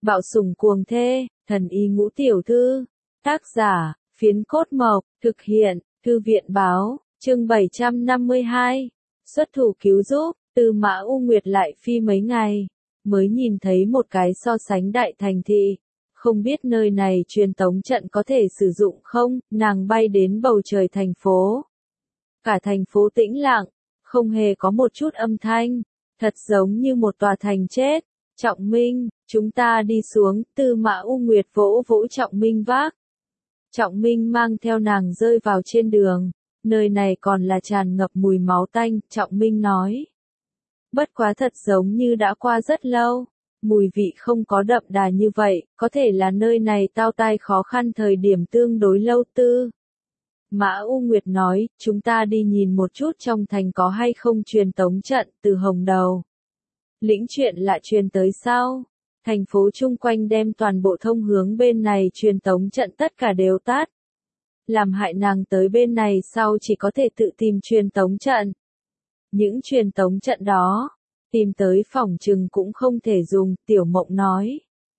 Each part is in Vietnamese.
Bạo sủng cuồng thê, thần y ngũ tiểu thư. Tác giả, Phiến Cốt Mộc, thực hiện, Thư viện báo, chương 752. Xuất thủ cứu giúp, Tư Mã U Nguyệt lại phi mấy ngày, mới nhìn thấy một cái so sánh đại thành thị. Không biết nơi này truyền tống trận có thể sử dụng không, nàng bay đến bầu trời thành phố. Cả thành phố tĩnh lặng, không hề có một chút âm thanh, thật giống như một tòa thành chết. Trọng Minh, chúng ta đi xuống, Tư Mã U Nguyệt vỗ vỗ Trọng Minh vác. Trọng Minh mang theo nàng rơi vào trên đường, nơi này còn là tràn ngập mùi máu tanh, Trọng Minh nói. Bất quá thật giống như đã qua rất lâu, mùi vị không có đậm đà như vậy, có thể là nơi này tao tai khó khăn thời điểm tương đối lâu. Tư Mã U Nguyệt nói, chúng ta đi nhìn một chút trong thành có hay không truyền tống trận. Từ Hồng Đầu lĩnh chuyện lạ truyền tới sau. Thành phố chung quanh đem toàn bộ thông hướng bên này truyền tống trận tất cả đều tắt. Làm hại nàng tới bên này sau chỉ có thể tự tìm truyền tống trận. Những truyền tống trận đó, tìm tới phòng trừng cũng không thể dùng, Tiểu Mộng nói.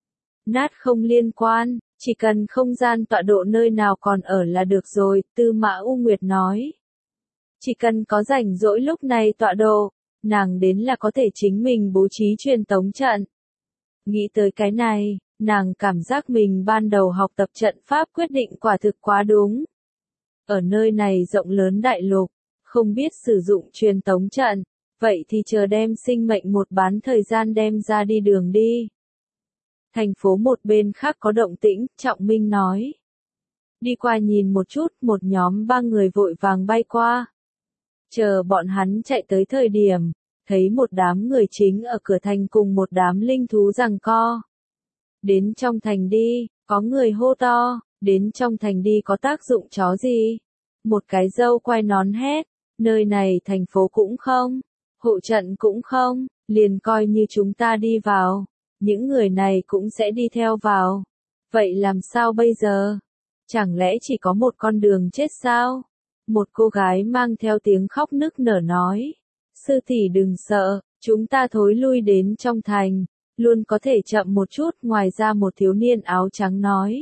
Nát không liên quan, chỉ cần không gian tọa độ nơi nào còn ở là được rồi, Tư Mã U Nguyệt nói. Chỉ cần có rảnh rỗi lúc này tọa độ, nàng đến là có thể chính mình bố trí truyền tống trận. Nghĩ tới cái này, nàng cảm giác mình ban đầu học tập trận pháp quyết định quả thực quá đúng. Ở nơi này rộng lớn đại lục, không biết sử dụng truyền tống trận, vậy thì chờ đem sinh mệnh một bán thời gian đem ra đi đường đi. Thành phố một bên khác có động tĩnh, Trọng Minh nói. Đi qua nhìn một chút, một nhóm 3 người vội vàng bay qua. Chờ bọn hắn chạy tới thời điểm, thấy một đám người chính ở cửa thành cùng một đám linh thú giằng co. Đến trong thành đi, có người hô to, đến trong thành đi có tác dụng chó gì? Một cái dâu quay nón hét, nơi này thành phố cũng không, hộ trận cũng không, liền coi như chúng ta đi vào, những người này cũng sẽ đi theo vào. Vậy làm sao bây giờ? Chẳng lẽ chỉ có một con đường chết sao? Một cô gái mang theo tiếng khóc nức nở nói. Sư tỷ đừng sợ, chúng ta thối lui đến trong thành, luôn có thể chậm một chút. Ngoài ra một thiếu niên áo trắng nói.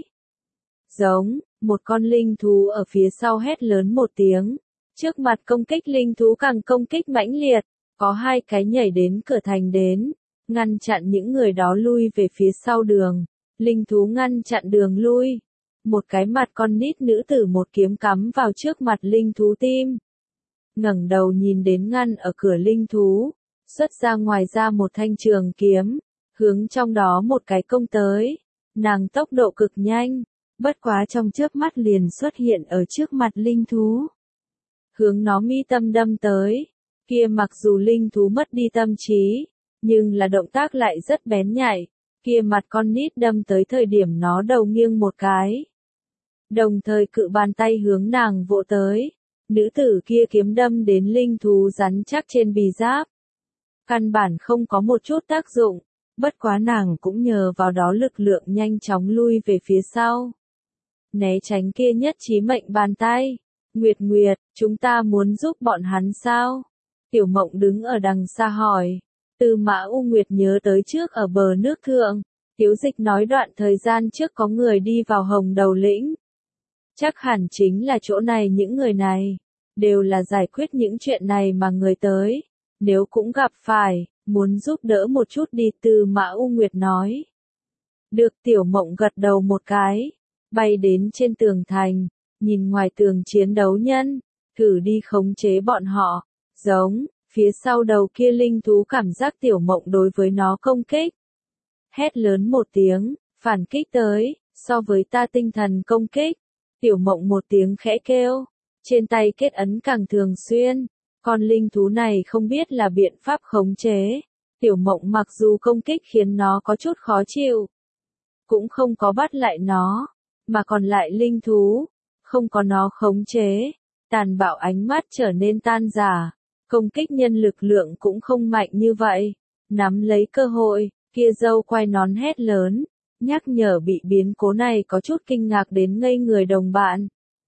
Giống, một con linh thú ở phía sau hét lớn một tiếng. Trước mặt công kích linh thú càng công kích mãnh liệt, có 2 cái nhảy đến cửa thành đến, ngăn chặn những người đó lui về phía sau đường. Linh thú ngăn chặn đường lui. Một cái mặt con nít nữ tử một kiếm cắm vào trước mặt linh thú tim. Ngẩng đầu nhìn đến ngăn ở cửa linh thú, xuất ra ngoài ra một thanh trường kiếm, hướng trong đó một cái công tới. Nàng tốc độ cực nhanh, bất quá trong chớp mắt liền xuất hiện ở trước mặt linh thú. Hướng nó mi tâm đâm tới, kia mặc dù linh thú mất đi tâm trí, nhưng là động tác lại rất bén nhạy, kia mặt con nít đâm tới thời điểm nó đầu nghiêng một cái. Đồng thời cự bàn tay hướng nàng vỗ tới. Nữ tử kia kiếm đâm đến linh thú rắn chắc trên bì giáp. Căn bản không có một chút tác dụng, bất quá nàng cũng nhờ vào đó lực lượng nhanh chóng lui về phía sau. Né tránh kia nhất chí mệnh bàn tay. Nguyệt Nguyệt, chúng ta muốn giúp bọn hắn sao? Tiểu Mộng đứng ở đằng xa hỏi. Tư Mã U Nguyệt nhớ tới trước ở bờ nước thượng. Tiếu Dịch nói đoạn thời gian trước có người đi vào Hồng Đầu lĩnh. Chắc hẳn chính là chỗ này, những người này đều là giải quyết những chuyện này mà người tới. Nếu cũng gặp phải, muốn giúp đỡ một chút đi, Tư Mã U Nguyệt nói. Được, Tiểu Mộng gật đầu một cái, bay đến trên tường thành, nhìn ngoài tường chiến đấu nhân, thử đi khống chế bọn họ. Giống, phía sau đầu kia linh thú cảm giác Tiểu Mộng đối với nó công kích. Hét lớn một tiếng, phản kích tới, so với ta tinh thần công kích. Tiểu Mộng một tiếng khẽ kêu, trên tay kết ấn càng thường xuyên, con linh thú này không biết là biện pháp khống chế. Tiểu Mộng mặc dù công kích khiến nó có chút khó chịu, cũng không có bắt lại nó, mà còn lại linh thú, không có nó khống chế, tàn bạo ánh mắt trở nên tan rã, công kích nhân lực lượng cũng không mạnh như vậy. Nắm lấy cơ hội, kia dâu quay nón hét lớn. Nhắc nhở bị biến cố này có chút kinh ngạc đến ngây người đồng bạn.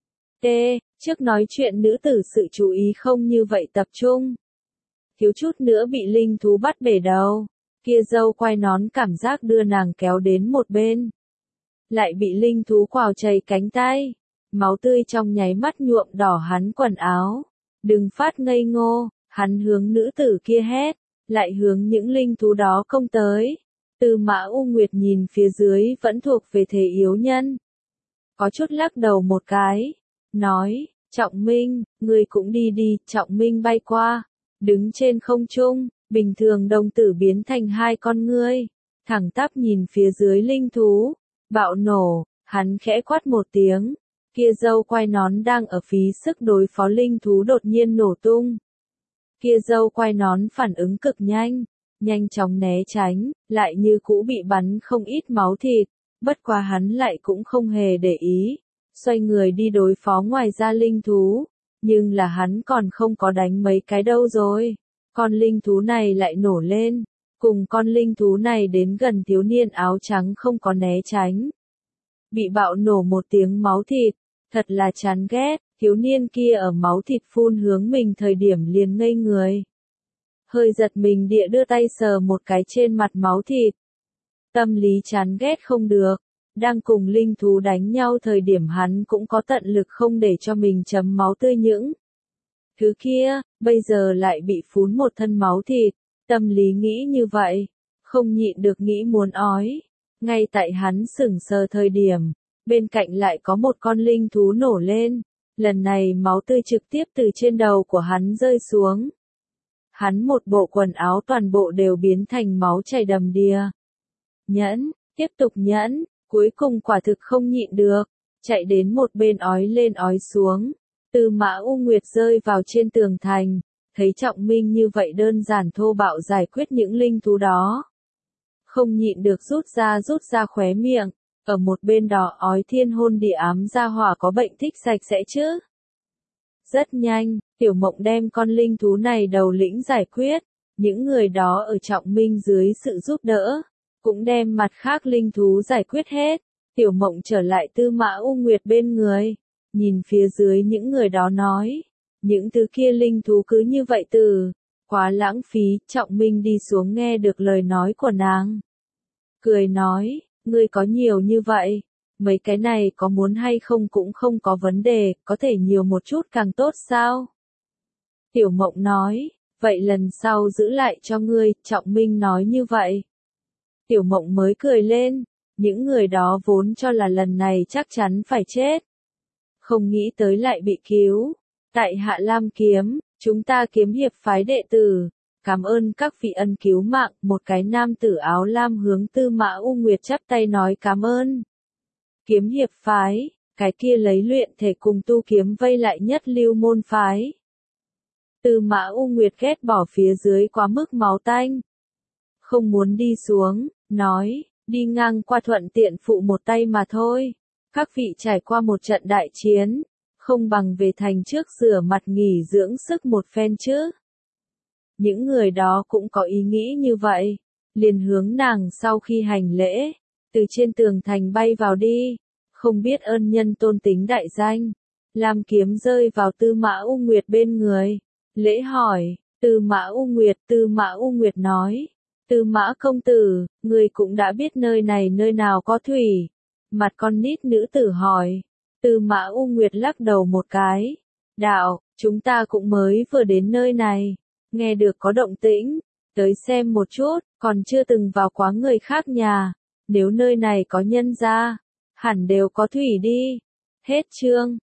Trước nói chuyện nữ tử sự chú ý không như vậy tập trung. Thiếu chút nữa bị linh thú bắt bể đầu. Kia dâu quay nón cảm giác đưa nàng kéo đến một bên. Lại bị linh thú quào chảy cánh tay. Máu tươi trong nháy mắt nhuộm đỏ hắn quần áo. Đừng phát ngây ngô, hắn hướng nữ tử kia hét. Lại hướng những linh thú đó công tới. Tư Mã U Nguyệt nhìn phía dưới vẫn thuộc về thể yếu nhân. Có chút lắc đầu một cái. Nói, Trọng Minh, ngươi cũng đi đi. Trọng Minh bay qua. Đứng trên không trung, bình thường đồng tử biến thành hai con ngươi. Thẳng tắp nhìn phía dưới linh thú. Bạo nổ, hắn khẽ quát một tiếng. Kia dâu quay nón đang ở phí sức đối phó linh thú đột nhiên nổ tung. Kia dâu quay nón phản ứng cực nhanh. Nhanh chóng né tránh, lại như cũ bị bắn không ít máu thịt. Bất quá hắn lại cũng không hề để ý. Xoay người đi đối phó ngoài ra linh thú. Nhưng là hắn còn không có đánh mấy cái đâu rồi. Con linh thú này lại nổ lên. Cùng con linh thú này đến gần thiếu niên áo trắng không có né tránh. Bị bạo nổ một tiếng máu thịt. Thật là chán ghét, thiếu niên kia ở máu thịt phun hướng mình thời điểm liền ngây người. Hơi giật mình địa đưa tay sờ một cái trên mặt máu thịt. Tâm lý chán ghét không được. Đang cùng linh thú đánh nhau thời điểm hắn cũng có tận lực không để cho mình chấm máu tươi những. Thứ kia, bây giờ lại bị phun một thân máu thịt. Tâm lý nghĩ như vậy, không nhịn được nghĩ muốn ói. Ngay tại hắn sững sờ thời điểm, bên cạnh lại có một con linh thú nổ lên. Lần này máu tươi trực tiếp từ trên đầu của hắn rơi xuống. Hắn một bộ quần áo toàn bộ đều biến thành máu chảy đầm đìa. Nhẫn, tiếp tục nhẫn, cuối cùng quả thực không nhịn được, chạy đến một bên ói lên ói xuống. Tư Mã U Nguyệt rơi vào trên tường thành, thấy Trọng Minh như vậy đơn giản thô bạo giải quyết những linh thú đó. Không nhịn được rút ra khóe miệng, ở một bên đó ói thiên hôn địa ám gia hỏa có bệnh thích sạch sẽ chứ. Rất nhanh, Tiểu Mộng đem con linh thú này đầu lĩnh giải quyết, những người đó ở Trọng Minh dưới sự giúp đỡ, cũng đem mặt khác linh thú giải quyết hết. Tiểu Mộng trở lại Tư Mã U Nguyệt bên người, nhìn phía dưới những người đó nói, những thứ kia linh thú cứ như vậy quá lãng phí. Trọng Minh đi xuống nghe được lời nói của nàng. Cười nói, ngươi có nhiều như vậy, mấy cái này có muốn hay không cũng không có vấn đề, có thể nhiều một chút càng tốt sao? Tiểu Mộng nói, vậy lần sau giữ lại cho ngươi. Trọng Minh nói như vậy. Tiểu Mộng mới cười lên, những người đó vốn cho là lần này chắc chắn phải chết. Không nghĩ tới lại bị cứu. Tại Hạ Lam Kiếm, chúng ta kiếm hiệp phái đệ tử. Cảm ơn các vị ân cứu mạng. Một cái nam tử áo lam hướng Tư Mã U Nguyệt chắp tay nói cảm ơn. Kiếm hiệp phái, cái kia lấy luyện thể cùng tu kiếm vây lại nhất lưu môn phái. Tư Mã U Nguyệt ghét bỏ phía dưới quá mức máu tanh. Không muốn đi xuống, nói, đi ngang qua thuận tiện phụ một tay mà thôi. Các vị trải qua một trận đại chiến, không bằng về thành trước rửa mặt nghỉ dưỡng sức một phen chứ. Những người đó cũng có ý nghĩ như vậy, liền hướng nàng sau khi hành lễ, từ trên tường thành bay vào đi, không biết ơn nhân tôn tính đại danh. Lam Kiếm rơi vào Tư Mã U Nguyệt bên người, lễ hỏi, Tư Mã U Nguyệt nói, Tư Mã công tử, người cũng đã biết nơi này nơi nào có thủy. Mặt con nít nữ tử hỏi, Tư Mã U Nguyệt lắc đầu một cái, đạo, chúng ta cũng mới vừa đến nơi này, nghe được có động tĩnh, tới xem một chút, còn chưa từng vào quá người khác nhà, nếu nơi này có nhân gia, hẳn đều có thủy đi. Hết chương.